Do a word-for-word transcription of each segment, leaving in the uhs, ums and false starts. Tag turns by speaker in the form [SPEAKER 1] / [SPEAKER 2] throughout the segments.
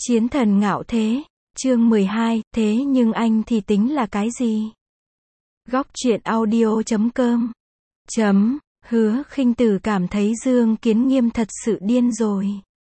[SPEAKER 1] Chiến thần ngạo thế, chương mười hai, thế nhưng anh thì tính là cái gì? Góc truyện audio chấm com chấm, Hứa Khinh Tử cảm thấy Dương Kiến Nghiêm thật sự điên rồi.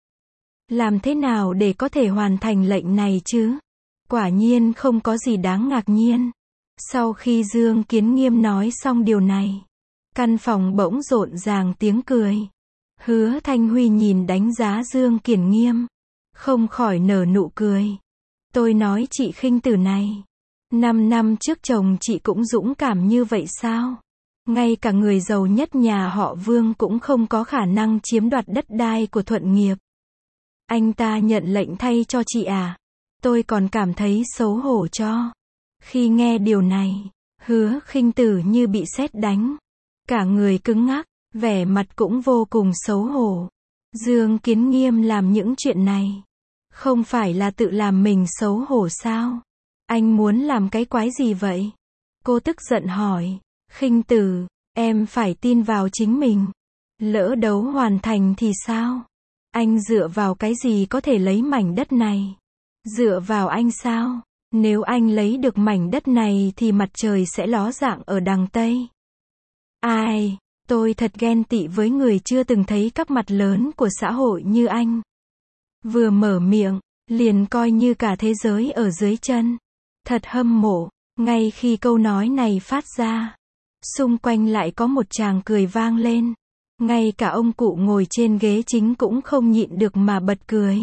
[SPEAKER 1] Làm thế nào để có thể hoàn thành lệnh này chứ? Quả nhiên không có gì đáng ngạc nhiên. Sau khi Dương Kiến Nghiêm nói xong điều này, căn phòng bỗng rộn ràng tiếng cười. Hứa Thanh Huy nhìn đánh giá Dương Kiến Nghiêm, không khỏi nở nụ cười. Tôi nói chị Khinh Tử này, năm năm trước chồng chị cũng dũng cảm như vậy sao? Ngay cả người giàu nhất nhà họ Vương cũng không có khả năng chiếm đoạt đất đai của Thuận Nghiệp. Anh ta nhận lệnh thay cho chị à? Tôi còn cảm thấy xấu hổ cho. Khi nghe điều này, Hứa Khinh Tử như bị sét đánh. Cả người cứng ngắc, vẻ mặt cũng vô cùng xấu hổ. Dương Kiến Nghiêm làm những chuyện này, không phải là tự làm mình xấu hổ sao? Anh muốn làm cái quái gì vậy? Cô tức giận hỏi. Khinh Tử, em phải tin vào chính mình. Lỡ đấu hoàn thành thì sao? Anh dựa vào cái gì có thể lấy mảnh đất này? Dựa vào anh sao? Nếu anh lấy được mảnh đất này thì mặt trời sẽ ló dạng ở đằng Tây. Ai, tôi thật ghen tị với người chưa từng thấy các mặt lớn của xã hội như anh. Vừa mở miệng, liền coi như cả thế giới ở dưới chân. Thật hâm mộ. Ngay khi câu nói này phát ra, xung quanh lại có một tràng cười vang lên. Ngay cả ông cụ ngồi trên ghế chính cũng không nhịn được mà bật cười.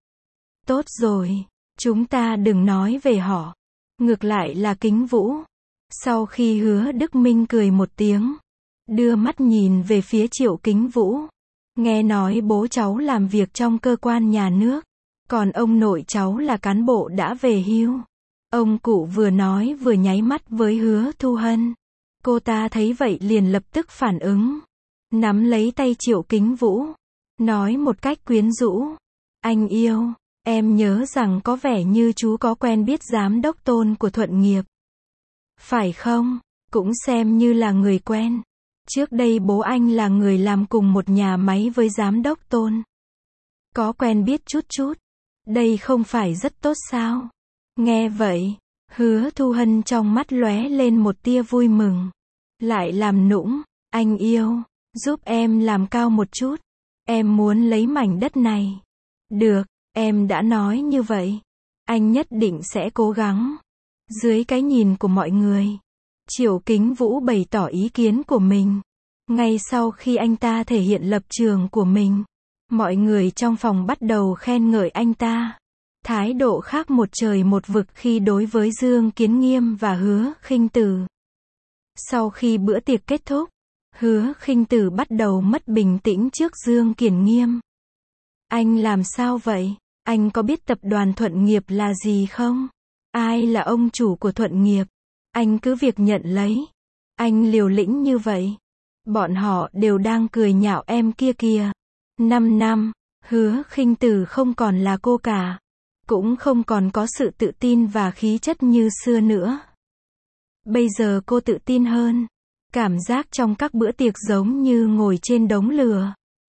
[SPEAKER 1] Tốt rồi, chúng ta đừng nói về họ. Ngược lại là Kính Vũ. Sau khi Hứa Đức Minh cười một tiếng, đưa mắt nhìn về phía Triệu Kính Vũ. Nghe nói bố cháu làm việc trong cơ quan nhà nước, còn ông nội cháu là cán bộ đã về hưu. Ông cụ vừa nói vừa nháy mắt với Hứa Thu Hân. Cô ta thấy vậy liền lập tức phản ứng, nắm lấy tay Triệu Kính Vũ, nói một cách quyến rũ. Anh yêu, em nhớ rằng có vẻ như chú có quen biết giám đốc Tôn của Thuận Nghiệp. Phải không? Cũng xem như là người quen. Trước đây bố anh là người làm cùng một nhà máy với giám đốc Tôn. Có quen biết chút chút. Đây không phải rất tốt sao? Nghe vậy, Hứa Thu Hân trong mắt lóe lên một tia vui mừng. Lại làm nũng. Anh yêu, giúp em làm cao một chút. Em muốn lấy mảnh đất này. Được, em đã nói như vậy. Anh nhất định sẽ cố gắng. Dưới cái nhìn của mọi người, Triệu Kính Vũ bày tỏ ý kiến của mình. Ngay sau khi anh ta thể hiện lập trường của mình, mọi người trong phòng bắt đầu khen ngợi anh ta. Thái độ khác một trời một vực khi đối với Dương Kiến Nghiêm và Hứa Khinh Tử. Sau khi bữa tiệc kết thúc, Hứa Khinh Tử bắt đầu mất bình tĩnh trước Dương Kiến Nghiêm. Anh làm sao vậy? Anh có biết tập đoàn Thuận Nghiệp là gì không? Ai là ông chủ của Thuận Nghiệp? Anh cứ việc nhận lấy. Anh liều lĩnh như vậy. Bọn họ đều đang cười nhạo em kia kìa. Năm năm, Hứa Khinh Tử không còn là cô cả. Cũng không còn có sự tự tin và khí chất như xưa nữa. Bây giờ cô tự tin hơn. Cảm giác trong các bữa tiệc giống như ngồi trên đống lửa.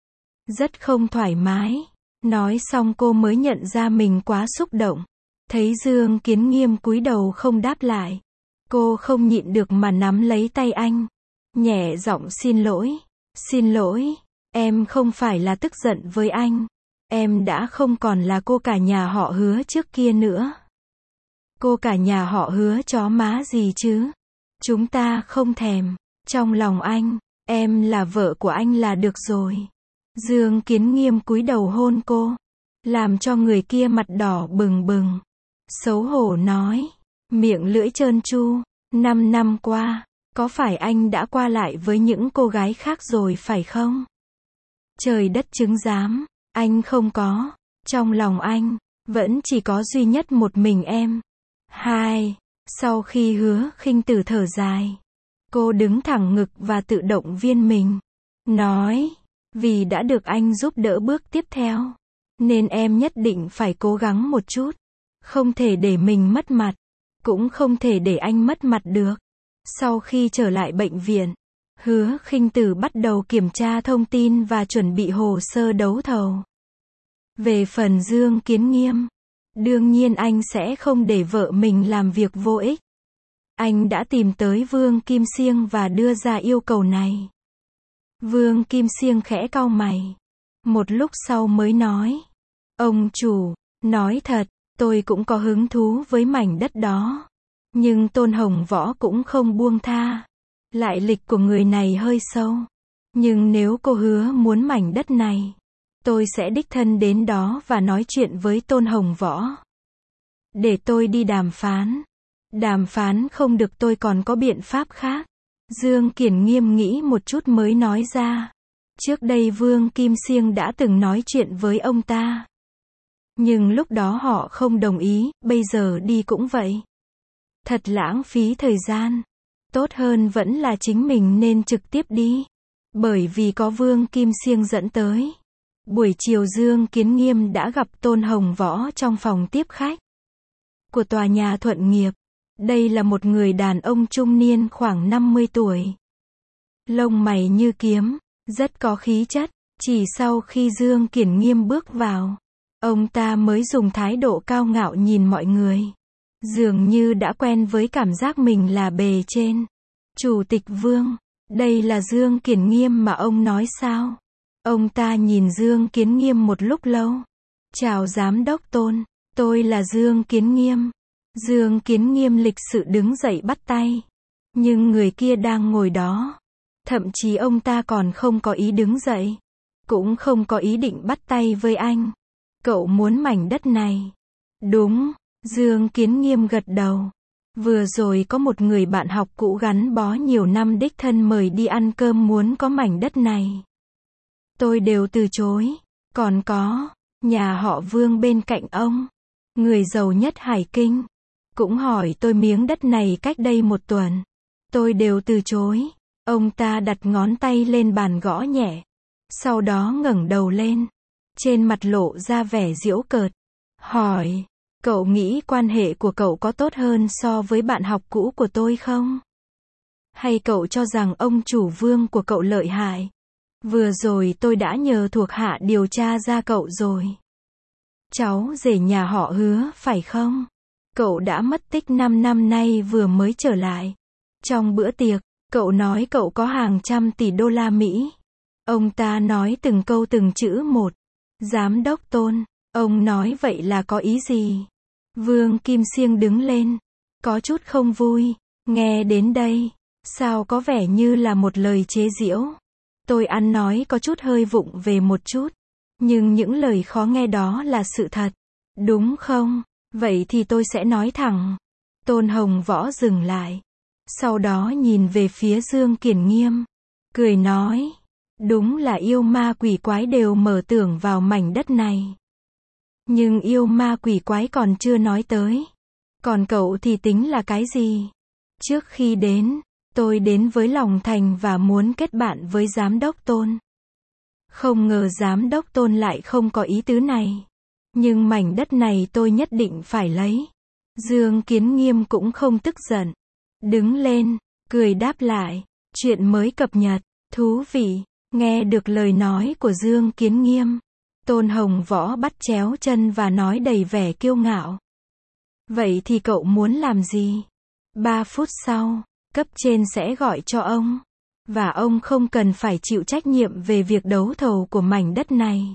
[SPEAKER 1] Rất không thoải mái. Nói xong cô mới nhận ra mình quá xúc động. Thấy Dương Kiến Nghiêm cúi đầu không đáp lại. Cô không nhịn được mà nắm lấy tay anh. Nhẹ giọng xin lỗi. Xin lỗi, em không phải là tức giận với anh. Em đã không còn là cô cả nhà họ Hứa trước kia nữa. Cô cả nhà họ Hứa chó má gì chứ? Chúng ta không thèm. Trong lòng anh, em là vợ của anh là được rồi. Dương Kiến Nghiêm cúi đầu hôn cô, làm cho người kia mặt đỏ bừng bừng. Xấu hổ nói, miệng lưỡi trơn tru. Năm năm qua, có phải anh đã qua lại với những cô gái khác rồi phải không? Trời đất chứng giám, anh không có. Trong lòng anh, vẫn chỉ có duy nhất một mình em. Hai, sau khi Hứa Khinh Tử thở dài, cô đứng thẳng ngực và tự động viên mình. Nói, vì đã được anh giúp đỡ bước tiếp theo, nên em nhất định phải cố gắng một chút. Không thể để mình mất mặt, cũng không thể để anh mất mặt được. Sau khi trở lại bệnh viện, Hứa Khinh Tử bắt đầu kiểm tra thông tin và chuẩn bị hồ sơ đấu thầu. Về phần Dương Kiến Nghiêm, Đương nhiên anh sẽ không để vợ mình làm việc vô ích. Anh đã tìm tới Vương Kim Siêng và đưa ra yêu cầu này. Vương Kim Siêng khẽ cau mày. Một lúc sau mới nói. Ông chủ, nói thật, tôi cũng có hứng thú với mảnh đất đó. Nhưng Tôn Hồng Võ cũng không buông tha. Lại lịch của người này hơi sâu. Nhưng nếu cô hứa muốn mảnh đất này, tôi sẽ đích thân đến đó và nói chuyện với Tôn Hồng Võ. Để tôi đi đàm phán. Đàm phán không được tôi còn có biện pháp khác. Dương Kiển Nghiêm nghĩ một chút mới nói ra. Trước đây Vương Kim Siêng đã từng nói chuyện với ông ta. Nhưng lúc đó họ không đồng ý, bây giờ đi cũng vậy. Thật lãng phí thời gian. Tốt hơn vẫn là chính mình nên trực tiếp đi. Bởi vì có Vương Kim Siêng dẫn tới. Buổi chiều Dương Kiến Nghiêm đã gặp Tôn Hồng Võ trong phòng tiếp khách của tòa nhà Thuận Nghiệp. Đây là một người đàn ông trung niên khoảng năm mươi tuổi. Lông mày như kiếm, rất có khí chất. Chỉ sau khi Dương Kiển Nghiêm bước vào, ông ta mới dùng thái độ cao ngạo nhìn mọi người. Dường như đã quen với cảm giác mình là bề trên. Chủ tịch Vương, đây là Dương Kiển Nghiêm mà ông nói sao? Ông ta nhìn Dương Kiến Nghiêm một lúc lâu. Chào giám đốc Tôn, tôi là Dương Kiến Nghiêm. Dương Kiến Nghiêm lịch sự đứng dậy bắt tay. Nhưng người kia đang ngồi đó. Thậm chí ông ta còn không có ý đứng dậy. Cũng không có ý định bắt tay với anh. Cậu muốn mảnh đất này. Đúng, Dương Kiến Nghiêm gật đầu. Vừa rồi có một người bạn học cũ gắn bó nhiều năm đích thân mời đi ăn cơm muốn có mảnh đất này. Tôi đều từ chối. Còn có, nhà họ Vương bên cạnh ông, người giàu nhất Hải Kinh, cũng hỏi tôi miếng đất này cách đây một tuần. Tôi đều từ chối. Ông ta đặt ngón tay lên bàn gõ nhẹ. Sau đó ngẩng đầu lên. Trên mặt lộ ra vẻ giễu cợt. Hỏi, cậu nghĩ quan hệ của cậu có tốt hơn so với bạn học cũ của tôi không? Hay cậu cho rằng ông chủ Vương của cậu lợi hại? Vừa rồi tôi đã nhờ thuộc hạ điều tra ra cậu rồi. Cháu rể nhà họ Hứa phải không? Cậu đã mất tích năm năm nay vừa mới trở lại. Trong bữa tiệc, cậu nói cậu có hàng trăm tỷ đô la Mỹ. Ông ta nói từng câu từng chữ một. Giám đốc Tôn, ông nói vậy là có ý gì? Vương Kim Siêng đứng lên. Có chút không vui. Nghe đến đây, sao có vẻ như là một lời chế giễu. Tôi ăn nói có chút hơi vụng về một chút. Nhưng những lời khó nghe đó là sự thật. Đúng không? Vậy thì tôi sẽ nói thẳng. Tôn Hồng Võ dừng lại. Sau đó nhìn về phía Dương Kiển Nghiêm. Cười nói. Đúng là yêu ma quỷ quái đều mở tưởng vào mảnh đất này. Nhưng yêu ma quỷ quái còn chưa nói tới. Còn cậu thì tính là cái gì? Trước khi đến, tôi đến với lòng thành và muốn kết bạn với giám đốc Tôn. Không ngờ giám đốc Tôn lại không có ý tứ này. Nhưng mảnh đất này tôi nhất định phải lấy. Dương Kiến Nghiêm cũng không tức giận. Đứng lên, cười đáp lại. Chuyện mới cập nhật, thú vị. Nghe được lời nói của Dương Kiến Nghiêm, Tôn Hồng Võ bắt chéo chân và nói đầy vẻ kiêu ngạo. Vậy thì cậu muốn làm gì? Ba phút sau, cấp trên sẽ gọi cho ông. Và ông không cần phải chịu trách nhiệm về việc đấu thầu của mảnh đất này.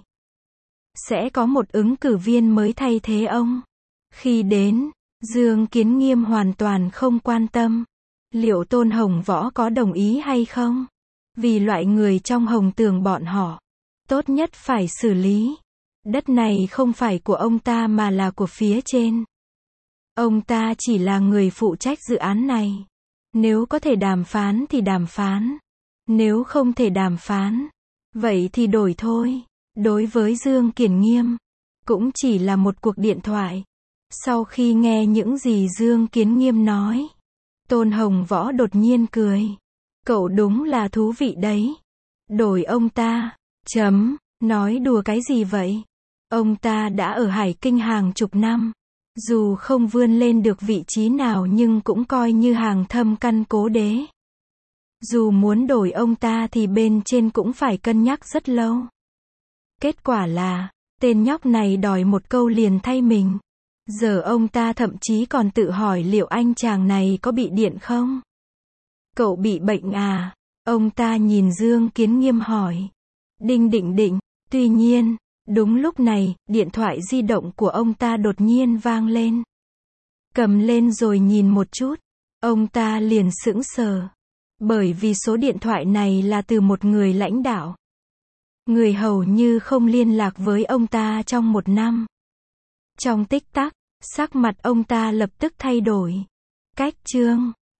[SPEAKER 1] Sẽ có một ứng cử viên mới thay thế ông. Khi đến, Dương Kiến Nghiêm hoàn toàn không quan tâm. Liệu Tôn Hồng Võ có đồng ý hay không? Vì loại người trong Hồng Tường bọn họ, tốt nhất phải xử lý. Đất này không phải của ông ta mà là của phía trên. Ông ta chỉ là người phụ trách dự án này. Nếu có thể đàm phán thì đàm phán. Nếu không thể đàm phán, vậy thì đổi thôi. Đối với Dương Kiển Nghiêm, cũng chỉ là một cuộc điện thoại. Sau khi nghe những gì Dương Kiến Nghiêm nói, Tôn Hồng Võ đột nhiên cười. Cậu đúng là thú vị đấy. Đổi ông ta. Chấm. Nói đùa cái gì vậy? Ông ta đã ở Hải Kinh hàng chục năm. Dù không vươn lên được vị trí nào nhưng cũng coi như hàng thâm căn cố đế. Dù muốn đổi ông ta thì bên trên cũng phải cân nhắc rất lâu. Kết quả là, tên nhóc này đòi một câu liền thay mình. Giờ ông ta thậm chí còn tự hỏi liệu anh chàng này có bị điện không? Cậu bị bệnh à? Ông ta nhìn Dương Kiến Nghiêm hỏi. Đinh định định. Tuy nhiên, đúng lúc này, điện thoại di động của ông ta đột nhiên vang lên. Cầm lên rồi nhìn một chút, ông ta liền sững sờ. Bởi vì số điện thoại này là từ một người lãnh đạo. Người hầu như không liên lạc với ông ta trong một năm. Trong tích tắc, sắc mặt ông ta lập tức thay đổi. Cách chương